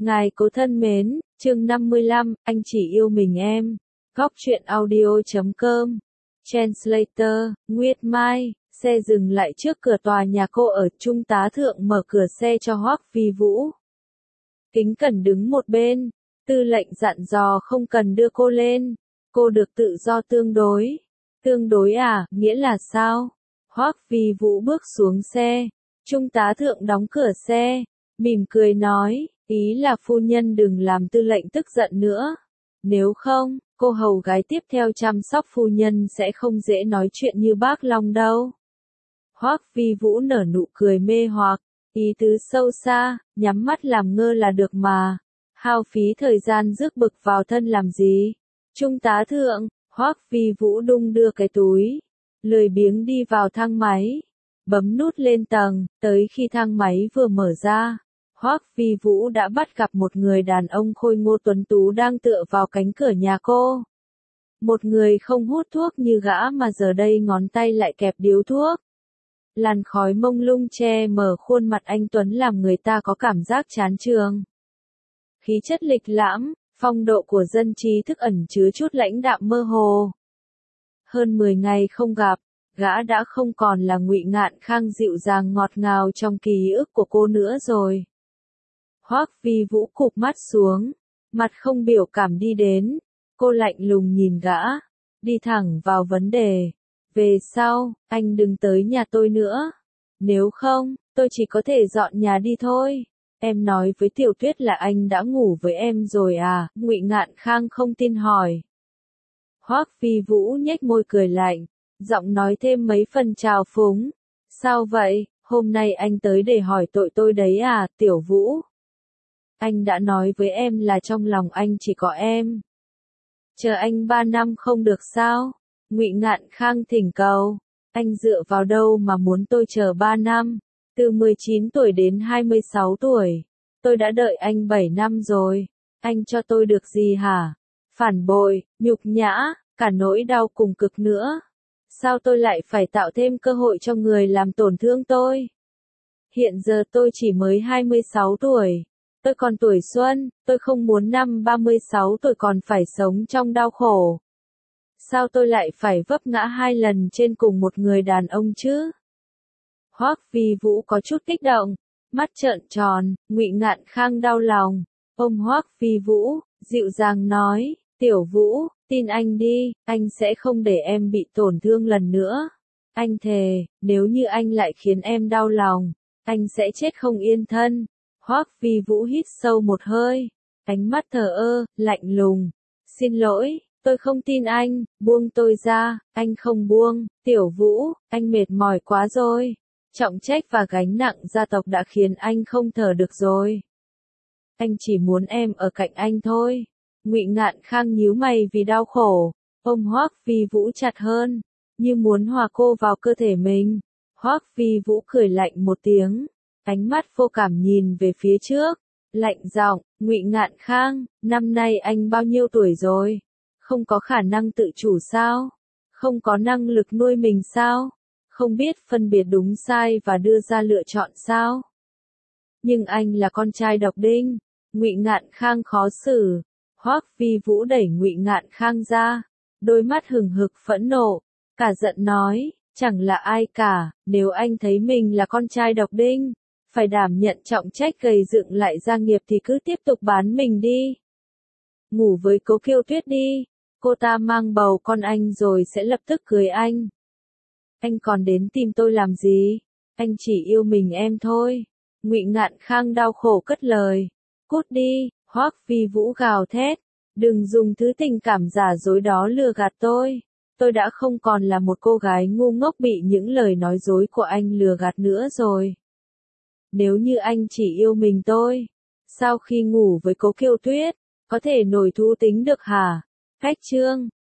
Ngài cố thân mến, chương 55, anh chỉ yêu mình em. Góc truyện audio.com. Translator, Nguyệt Mai. Xe dừng lại trước cửa tòa nhà cô ở. Trung tá thượng mở cửa xe cho Hoắc Vi Vũ. Kính cẩn đứng một bên. Tư lệnh dặn dò không cần đưa cô lên. Cô được tự do tương đối. Tương đối à, nghĩa là sao? Hoắc Vi Vũ bước xuống xe. Trung tá thượng đóng cửa xe. Mỉm cười nói, ý là phu nhân đừng làm tư lệnh tức giận nữa. Nếu không, cô hầu gái tiếp theo chăm sóc phu nhân sẽ không dễ nói chuyện như bác Long đâu. Hoắc Vi Vũ nở nụ cười mê hoặc, ý tứ sâu xa, nhắm mắt làm ngơ là được mà. Hao phí thời gian rước bực vào thân làm gì? Trung tá thượng, Hoắc Vi Vũ đung đưa cái túi, lười biếng đi vào thang máy, bấm nút lên tầng, tới khi thang máy vừa mở ra. Hoắc Vi Vũ đã bắt gặp một người đàn ông khôi ngô tuấn tú đang tựa vào cánh cửa nhà cô. Một người không hút thuốc như gã mà giờ đây ngón tay lại kẹp điếu thuốc. Làn khói mông lung che mờ khuôn mặt anh tuấn làm người ta có cảm giác chán chường. Khí chất lịch lãm, phong độ của dân trí thức ẩn chứa chút lãnh đạm mơ hồ. Hơn 10 ngày không gặp, gã đã không còn là Ngụy Ngạn Khang dịu dàng ngọt ngào trong ký ức của cô nữa rồi. Hoắc Vi Vũ cụp mắt xuống, mặt không biểu cảm đi đến, cô lạnh lùng nhìn gã, đi thẳng vào vấn đề. Về sau, anh đừng tới nhà tôi nữa. Nếu không, tôi chỉ có thể dọn nhà đi thôi. Em nói với Tiểu Tuyết là anh đã ngủ với em rồi à? Ngụy Ngạn Khang không tin hỏi. Hoắc Vi Vũ nhếch môi cười lạnh, giọng nói thêm mấy phần trào phúng. Sao vậy, hôm nay anh tới để hỏi tội tôi đấy à, Tiểu Vũ? Anh đã nói với em là trong lòng anh chỉ có em. Chờ anh 3 năm không được sao? Ngụy Ngạn Khang thỉnh cầu. Anh dựa vào đâu mà muốn tôi chờ 3 năm? Từ 19 tuổi đến 26 tuổi. Tôi đã đợi anh 7 năm rồi. Anh cho tôi được gì hả? Phản bội, nhục nhã, cả nỗi đau cùng cực nữa. Sao tôi lại phải tạo thêm cơ hội cho người làm tổn thương tôi? Hiện giờ tôi chỉ mới 26 tuổi. Tôi còn tuổi xuân, tôi không muốn năm 36 tuổi còn phải sống trong đau khổ. Sao tôi lại phải vấp ngã 2 lần trên cùng một người đàn ông chứ? Hoắc Vi Vũ có chút kích động, mắt trợn tròn. Ngụy Ngạn Khang đau lòng, ôm Hoắc Vi Vũ, dịu dàng nói, Tiểu Vũ, tin anh đi, anh sẽ không để em bị tổn thương lần nữa. Anh thề, nếu như anh lại khiến em đau lòng, anh sẽ chết không yên thân. Hoắc Vi Vũ hít sâu một hơi, ánh mắt thờ ơ, lạnh lùng. Xin lỗi, tôi không tin anh, buông tôi ra. Anh không buông. Tiểu Vũ, anh mệt mỏi quá rồi. Trọng trách và gánh nặng gia tộc đã khiến anh không thở được rồi. Anh chỉ muốn em ở cạnh anh thôi. Ngụy Ngạn Khang nhíu mày vì đau khổ, ôm Hoắc Vi Vũ chặt hơn, như muốn hòa cô vào cơ thể mình. Hoắc Vi Vũ cười lạnh một tiếng, ánh mắt vô cảm nhìn về phía trước, lạnh giọng, Ngụy Ngạn Khang, năm nay anh bao nhiêu tuổi rồi? Không có khả năng tự chủ sao? Không có năng lực nuôi mình sao? Không biết phân biệt đúng sai và đưa ra lựa chọn sao? Nhưng anh là con trai độc đinh. Ngụy Ngạn Khang khó xử. Hoắc Vi Vũ đẩy Ngụy Ngạn Khang ra, đôi mắt hừng hực phẫn nộ, cả giận nói, chẳng là ai cả, nếu anh thấy mình là con trai độc đinh, phải đảm nhận trọng trách gầy dựng lại gia nghiệp thì cứ tiếp tục bán mình đi. Ngủ với Cố Kiêu Tuyết đi, cô ta mang bầu con anh rồi sẽ lập tức cưới anh. Anh còn đến tìm tôi làm gì? Anh chỉ yêu mình em thôi. Ngụy Ngạn Khang đau khổ cất lời. Cút đi, Hoắc Vi Vũ gào thét. Đừng dùng thứ tình cảm giả dối đó lừa gạt tôi. Tôi đã không còn là một cô gái ngu ngốc bị những lời nói dối của anh lừa gạt nữa rồi. Nếu như anh chỉ yêu mình tôi, sau khi ngủ với Cố Kiêu Tuyết, có thể nổi thú tính được hả? Cách chương